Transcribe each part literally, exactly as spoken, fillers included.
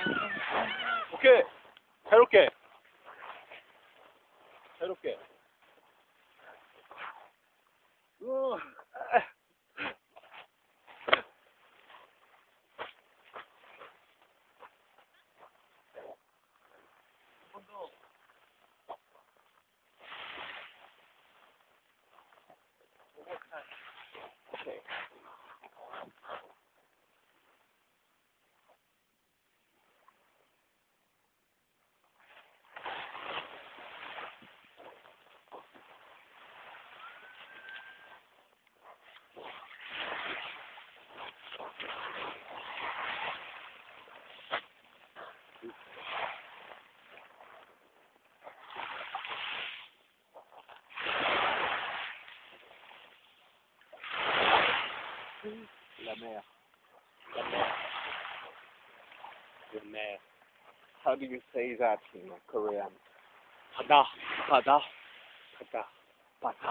오케이. 자유롭게. 자유롭게. 우. 오케이. La mer. La mer. The mer. How do you say that in Korean? 바다. 바다. 바다. 바다.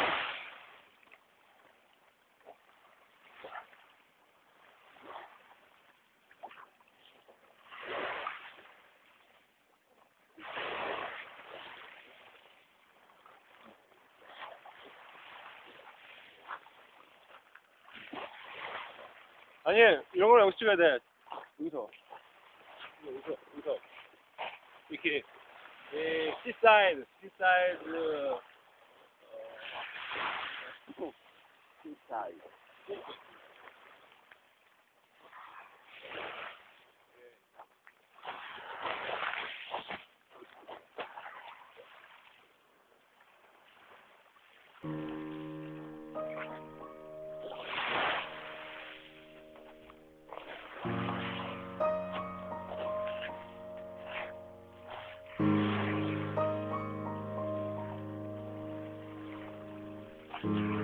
아니, 이런 걸 여기서 찍어야 돼. 여기서. 여기서, 여기서. 이렇게, 이, 시사이드, 시사이드, 어, 시사이드. Mm-hmm.